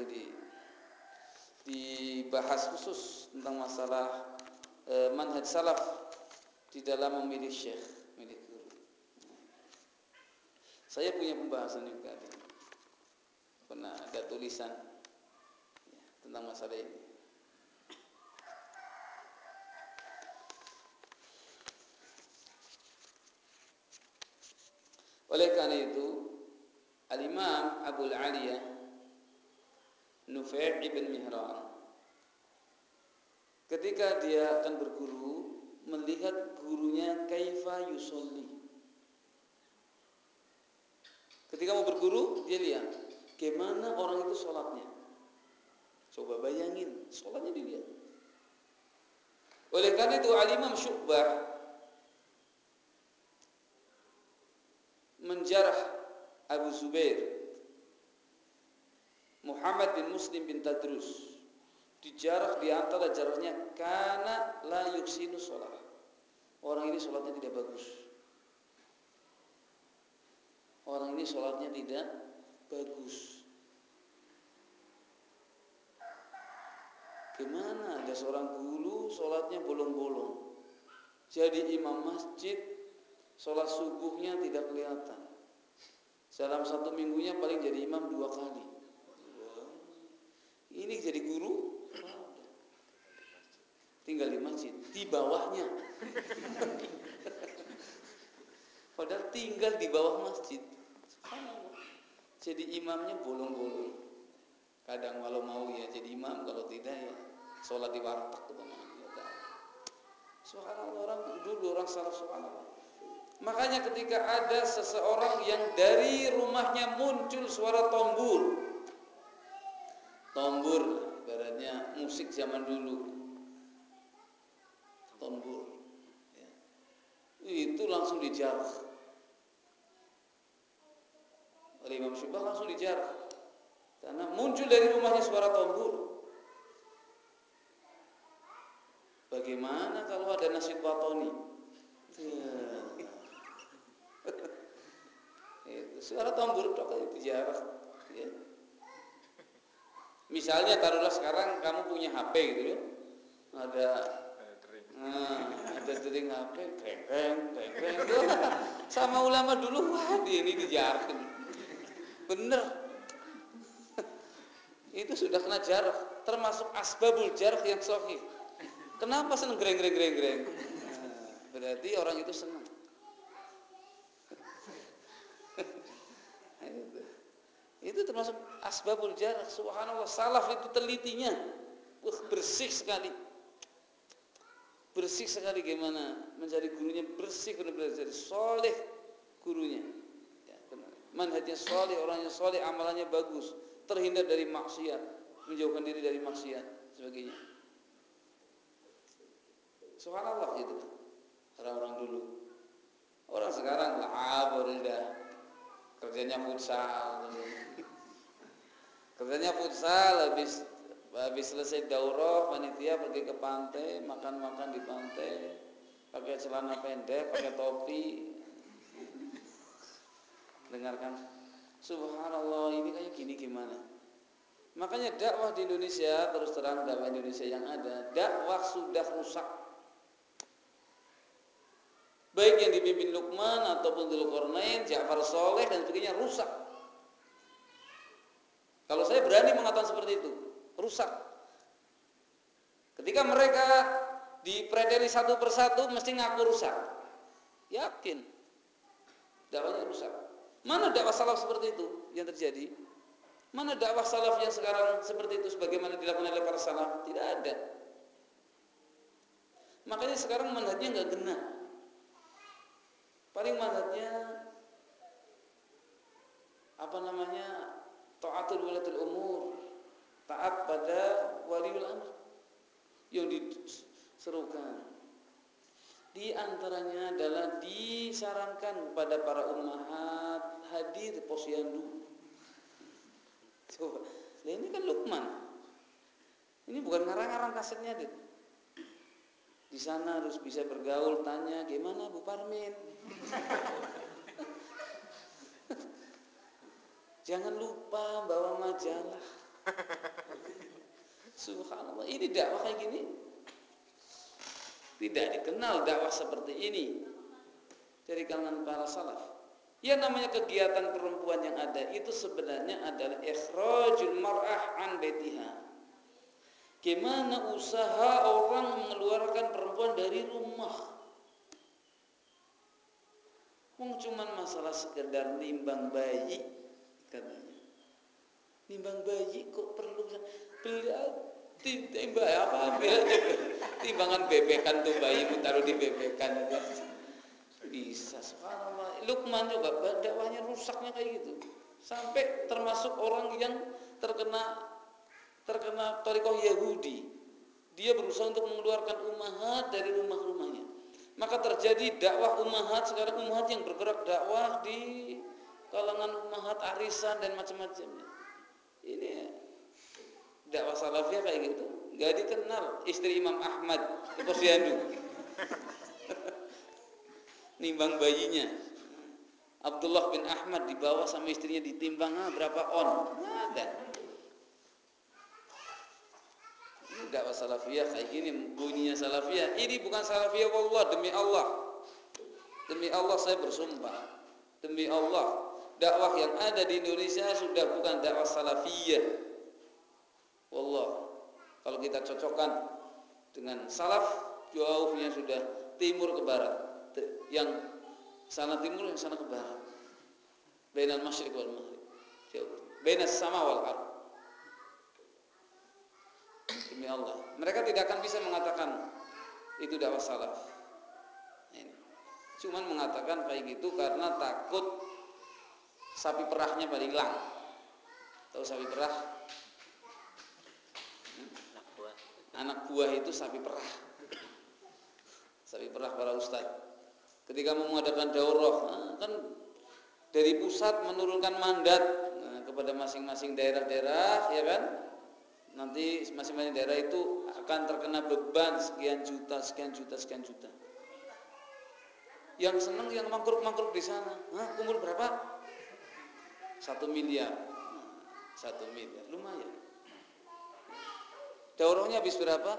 Speaker 1: dibahas khusus tentang masalah manhaj salaf di dalam memilih syekh, memilih guru. Saya punya pembahasan juga, pernah ada tulisan ya, tentang masalah ini. Oleh karena itu, Al-Imam Abu Aliyah Nufai' ibn Mihran, ketika dia akan berguru, melihat gurunya kaifa yusolli. Ketika mau berguru, dia lihat gimana orang itu sholatnya. Coba bayangin, sholatnya dilihat. Oleh karena itu Al-Imam Syu'bah menjarah Abu Zubair Muhammad bin Muslim bin Tadrus. Dijarah, di antara jarahnya, kana la yuksinu sholat. Orang ini sholatnya tidak bagus. Orang ini sholatnya tidak bagus. Gimana ada seorang guru sholatnya bolong-bolong, jadi imam masjid, sholat subuhnya tidak kelihatan. Dalam satu minggunya paling jadi imam 2 kali. Ini jadi guru tinggal di masjid, di bawahnya. Padahal tinggal di bawah masjid. Jadi imamnya bolong-bolong. Kadang kalau mau ya jadi imam, kalau tidak ya sholat di warteg teman-teman. Subhanallah, orang dulu orang salaf, subhanallah. Makanya ketika ada seseorang yang dari rumahnya muncul suara tombur, ibaratnya musik zaman dulu, tombur, ya, itu langsung dijarah oleh Imam Syu'bah, langsung dijarah karena muncul dari rumahnya suara tombur. Bagaimana kalau ada nasyid watoni? Itu suara tombur tok itu dijarah, ya. Misalnya taruhlah sekarang kamu punya HP gitu loh, ada dering HP, kreng, sama ulama dulu, wah ini dijarahkan, bener, itu sudah kena jarah, termasuk asbabul jarah yang sahih. Kenapa seneng greng? Berarti orang itu senang. Itu termasuk asbabul jarah. Subhanallah, salaf itu telitinya bersih sekali. Bersih sekali gimana mencari gurunya, bersih benar-benar jadi soleh gurunya. Ya, benar. Manhajnya soleh, orangnya soleh, amalannya bagus, terhindar dari maksiat, menjauhkan diri dari maksiat, sebagainya. Subhanallah gitu orang-orang dulu. Orang sekarang lah udah kerjanya futsal, habis selesai daurah panitia pergi ke pantai, makan di pantai, pakai celana pendek, pakai topi, dengarkan. Subhanallah, ini kayak gini gimana? Makanya dakwah di Indonesia, terus terang dakwah Indonesia yang ada, dakwah sudah rusak. Baik yang dipimpin Luqman ataupun Dzulqarnain, Ja'far Saleh dan sebagainya, rusak. Kalau saya berani mengatakan seperti itu, rusak. Ketika mereka dipreteli satu persatu mesti ngaku rusak. Yakin dakwahnya rusak. Mana dakwah salaf seperti itu yang terjadi? Mana dakwah salaf yang sekarang seperti itu sebagaimana dilakukan oleh para salaf? Tidak ada. Makanya sekarang manhajnya enggak genah. Paling manhajnya taatul wulatul umur, taat pada waliul amr yang diserukan. Di antaranya adalah disarankan kepada para ummahat hadir posyandu. Coba, ini kan Luqman. Ini bukan ngarang-ngarang kasetnya, deh. Di sana harus bisa bergaul, tanya gimana Bu Parmin. Jangan lupa bawa majalah. Subhanallah, ini dakwah kayak gini tidak dikenal dakwah seperti ini dari kalangan para salaf. Yang namanya kegiatan perempuan yang ada itu sebenarnya adalah ikhrajul mar'ah an baitiha. Gimana usaha orang mengeluarkan perempuan dari rumah. Cuman masalah sekedar nimbang bayi katanya. Nimbang bayi kok perlu timbangan bebekan tuh bayi taruh di bebekan bisa. Subhanallah, Luqman juga dakwahnya rusaknya kayak gitu, sampai termasuk orang yang terkena thariqah Yahudi, dia berusaha untuk mengeluarkan ummahat dari rumah-rumahnya. Maka terjadi dakwah ummahat sekarang, ummahat yang bergerak dakwah di kalangan ummahat arisan dan macam-macamnya. Ini dakwah salafiyah kayak gitu, nggak dikenal. Istri Imam Ahmad di posyandu, nimbang bayinya. Abdullah bin Ahmad dibawa sama istrinya ditimbang, berapa on? Nggak ada. Ini dakwah salafiyah kayak gini, bunyinya salafiyah. Ini bukan salafiyah, wallah, demi Allah saya bersumpah, demi Allah, dakwah yang ada di Indonesia sudah bukan dakwah salafiyah. Wallah, kalau kita cocokkan dengan salaf, jauhnya sudah timur ke barat, yang sana timur, yang sana ke barat. Bainal masyriq wal maghrib, jauh. Bainas sama wal ardh. demi Allah. Mereka tidak akan bisa mengatakan itu dakwah salaf. Ini. Cuman mengatakan kayak gitu karena takut sapi perahnya pada hilang. Tahu sapi perah? Anak buah itu sapi perah. Sapi perah para ustadz. Ketika mau mengadakan daurah, kan dari pusat menurunkan mandat kepada masing-masing daerah-daerah, ya kan? Nanti masing-masing daerah itu akan terkena beban sekian juta. Yang senang yang mangkruk-mangkruk di sana, kumpul berapa? 1 miliar. 1 miliar, lumayan. Daurahnya habis berapa?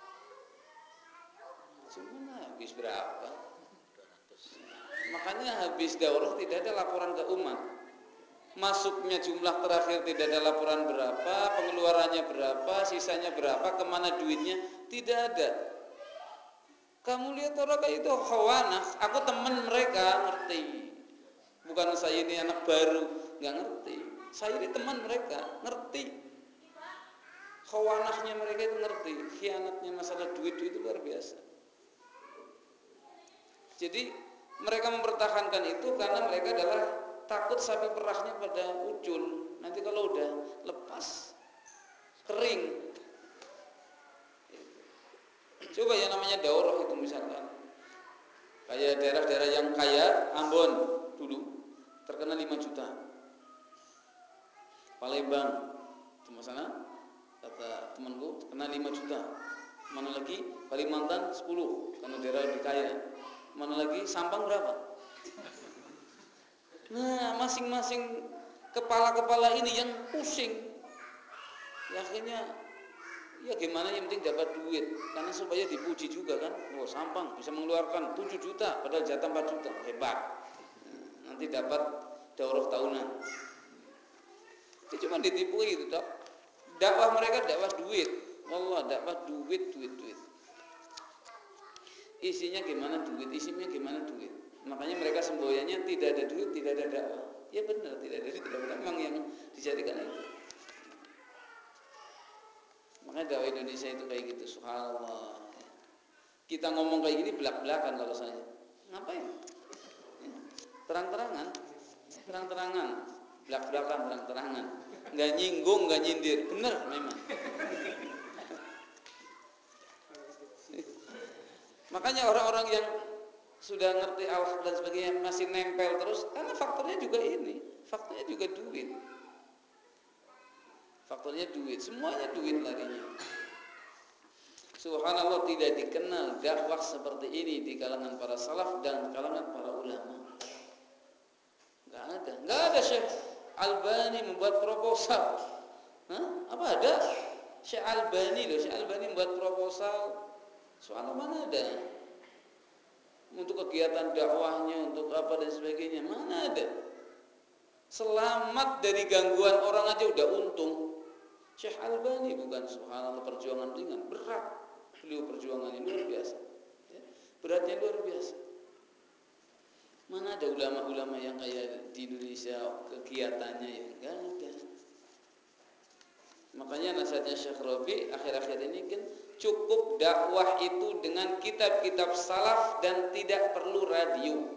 Speaker 1: Cuma habis berapa? 200. Makanya habis daurah tidak ada laporan ke umat. Masuknya jumlah terakhir tidak ada laporan berapa, pengeluarannya berapa, sisanya berapa, kemana duitnya, tidak ada. Kamu lihat orang kayak itu khawanah, aku teman mereka ngerti. Bukan saya ini anak baru, nggak ngerti. Saya ini teman mereka, ngerti. Khawanahnya mereka itu ngerti, khianatnya masalah duit itu luar biasa. Jadi mereka mempertahankan itu karena mereka adalah takut sapi perahnya pada ucul. Nanti kalau udah lepas kering. Coba yang namanya daurah itu misalkan kayak daerah-daerah yang kaya, Ambon dulu terkena 5 juta. Palembang cuma sana kata temanku kena 5 juta. Mana lagi? Kalimantan 10 karena daerah lebih kaya. Mana lagi? Sampang berapa? Nah, masing-masing kepala-kepala ini yang pusing. Ya akhirnya ya gimana yang penting dapat duit. Karena supaya dipuji juga kan. Oh, Sampang bisa mengeluarkan 7 juta padahal jatah 4 juta. Hebat. Nanti dapat daurah tahunan. Itu cuma ditipu gitu, Dok. Dakwah mereka dakwah duit. Wallah, dakwah duit. Isinya gimana duit, isinya gimana duit. Makanya mereka semboyannya tidak ada duit, tidak ada dakwah. Ya benar, tidak ada duit, tidak ada. Memang yang dijadikan itu. Makanya dakwah Indonesia itu kayak gitu, subhanallah. Kita ngomong kayak gini belak-belakan kalau saya. Ngapain? Terang-terangan, belak-belakan, terang-terangan. Nggak nyinggung, nggak nyindir, benar memang. Makanya orang-orang yang sudah ngerti al-haq dan sebagainya masih nempel terus karena faktornya juga ini, faktornya juga duit. Faktornya duit, semuanya duit larinya. Subhanallah, tidak dikenal dakwah seperti ini di kalangan para salaf dan kalangan para ulama. Enggak ada Syekh Albani membuat proposal. Apa ada? Syekh Albani membuat proposal. Soal mana ada? Untuk kegiatan dakwahnya, untuk apa dan sebagainya, mana ada? Selamat dari gangguan orang aja udah untung. Syekh Albani bukan, subhanallah, perjuangan ringan, berat. Beliau perjuangannya luar biasa. Ya, beratnya luar biasa. Mana ada ulama-ulama yang kayak di Indonesia kegiatannya ya? Enggak ada. Makanya nasihatnya Syekh Rabi akhir-akhir ini kan cukup dakwah itu dengan kitab-kitab salaf dan tidak perlu radio.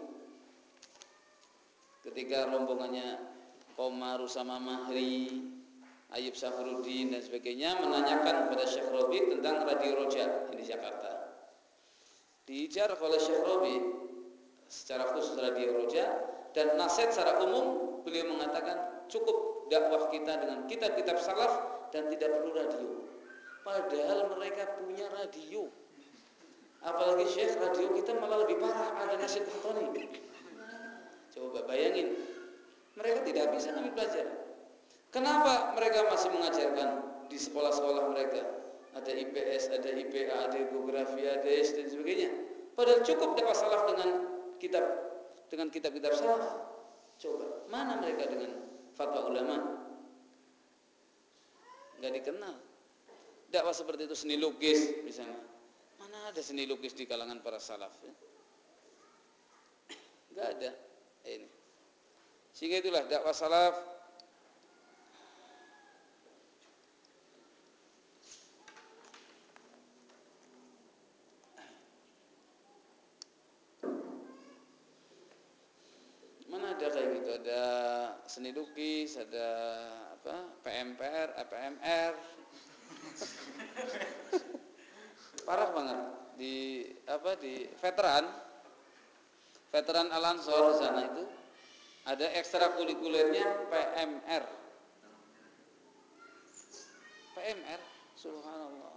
Speaker 1: Ketika rombongannya Komar Usama Mahri, Ayub Safruddin dan sebagainya menanyakan kepada Syekh Rabi tentang Radio Roja di Jakarta. Diijar oleh Syekh Rabi secara khusus Radio Roja dan nasihat secara umum beliau mengatakan cukup dakwah kita dengan kitab-kitab salaf dan tidak perlu radio. Padahal mereka punya radio. Apalagi Syekh, radio kita malah lebih parah, ada Nasyid Fatoni. Coba bayangin, mereka tidak bisa ngambil pelajaran. Kenapa mereka masih mengajarkan di sekolah-sekolah mereka? Ada IPS, ada IPA, ada geografi, ada S dan sebagainya. Padahal cukup dakwah salaf dengan kitab-kitab salaf. Coba, mana mereka dengan fatwa ulama? Nggak dikenal. Dakwah seperti itu seni lukis misalnya. Mana ada seni lukis di kalangan para salaf? Ya? Nggak ada. Ini. Sehingga itulah dakwah salaf ada kayak gitu, ada seni lukis, ada PMPR, APMR. Parah banget di veteran Al-Ansor di sana itu ada ekstrakurikulernya PMR. PMR, subhanallah.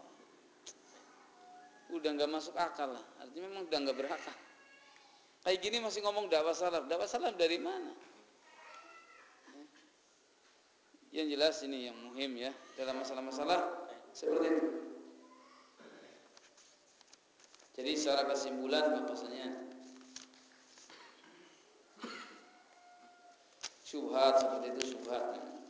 Speaker 1: Udah nggak masuk akal lah, artinya memang udah nggak berakal. Kayak gini masih ngomong dakwah salaf dari mana? Yang jelas ini yang muhim ya dalam masalah-masalah seperti itu. Jadi secara kesimpulan bahwasanya syubhat seperti itu syubhat.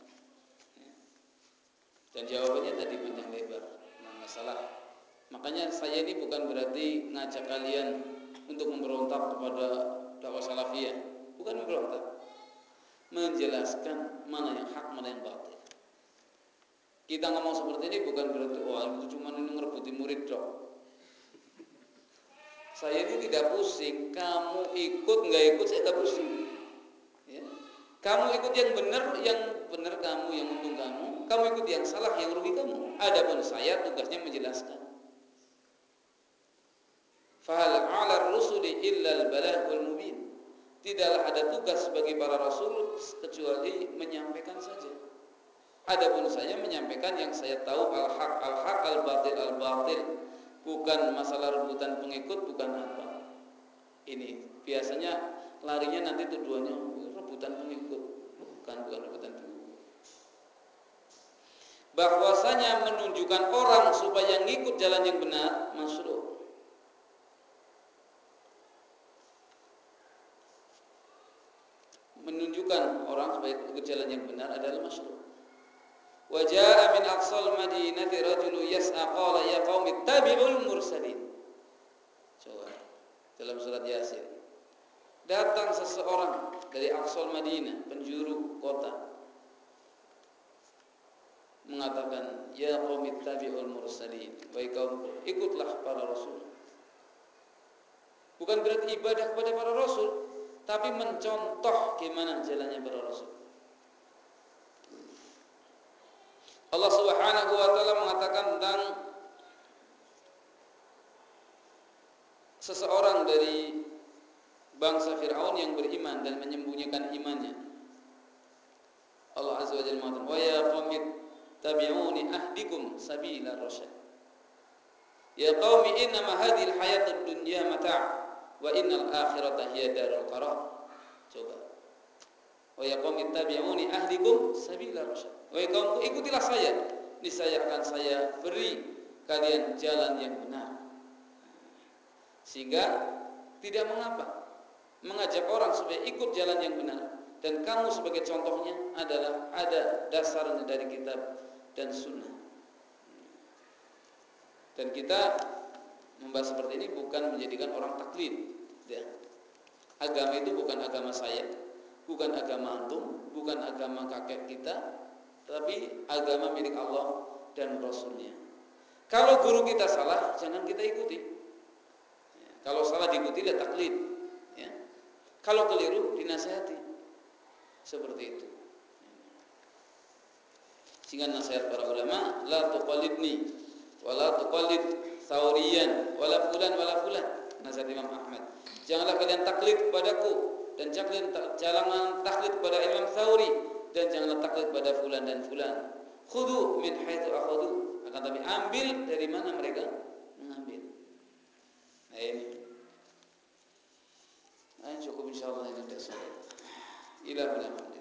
Speaker 1: Dan jawabannya tadi panjang lebar tentang masalah. Makanya saya ini bukan berarti ngajak kalian untuk memberontak kepada dakwah salafiyah, bukan memberontak. Menjelaskan mana yang hak, mana yang batil. Kita ngomong seperti ini bukan berarti itu cuma ini ngerebutin murid dong. Saya ini tidak pusing, kamu ikut nggak ikut saya nggak pusing. Ya. Kamu ikut yang benar kamu, yang untung kamu ikut yang salah, yang rugi kamu. Adapun saya tugasnya menjelaskan. Fahal 'ala rusuli illa al-balaghul mubin. Tidaklah ada tugas bagi para rasul kecuali menyampaikan saja. Adapun saya menyampaikan yang saya tahu al-haq al-haq, al-batil al-batil. Bukan masalah rebutan pengikut, bukan apa. Ini biasanya larinya nanti tuduhannya rebutan pengikut. Bukan rebutan pengikut. Bahwasanya menunjukkan orang supaya ngikut jalan yang benar masyru'. Menunjukkan orang supaya ikut jalan yang benar adalah masyru'. Wa jaa'a min aqsal madinati rajulun yas'a qala ya qaumi ittabi'ul mursalin. Coba dalam surat Yasin. Datang seseorang dari aqsal Madinah, penjuru kota, mengatakan ya qaumi ittabi'ul mursalin. Wahai kaumku, ikutlah para rasul. Bukan berarti ibadah kepada para rasul, tapi mencontoh gimana jalannya para rasul. Allah Subhanahu wa taala mengatakan tentang seseorang dari bangsa Fir'aun yang beriman dan menyembunyikan imannya. Allah Azza wa Jalla mengatakan, "Wa ya qaumi tabi'uni ahdikum sabilar rasyad." Ya qaumi innama hadhil hayatud dunya mata' wa innal akhirata hiya darul qarar. Coba. Wa ya qaumi tabi'uni ahdikum sabilar rasyad. Wahai kaumku, ikutilah saya. Niscaya akan saya beri kalian jalan yang benar. Sehingga tidak mengapa mengajak orang supaya ikut jalan yang benar, dan kamu sebagai contohnya adalah ada dasarnya dari kitab dan sunnah. Dan kita membahas seperti ini bukan menjadikan orang taklid ya. Agama itu bukan agama saya, bukan agama antum, bukan agama kakek kita, tapi agama milik Allah dan Rasulnya. Kalau guru kita salah, jangan kita ikuti ya. Kalau salah diikuti, ya taklid ya. Kalau keliru, dinasihati. Seperti itu. Sehingga nasihat para ulama, la tuqallidni wa la tuqallid Tsauriyan wala fulan wala fulan. Nasihat Imam Ahmad. Janganlah kalian taklid kepadaku, dan jangan taklid kepada Imam Tsauri, dan janganlah taklid kepada fulan dan fulan. Khudu min haitsu akhadhu. Akan tapi ambil dari mana mereka mengambil. Nah ini. Cukup insyaallah ini sudah selesai. Ila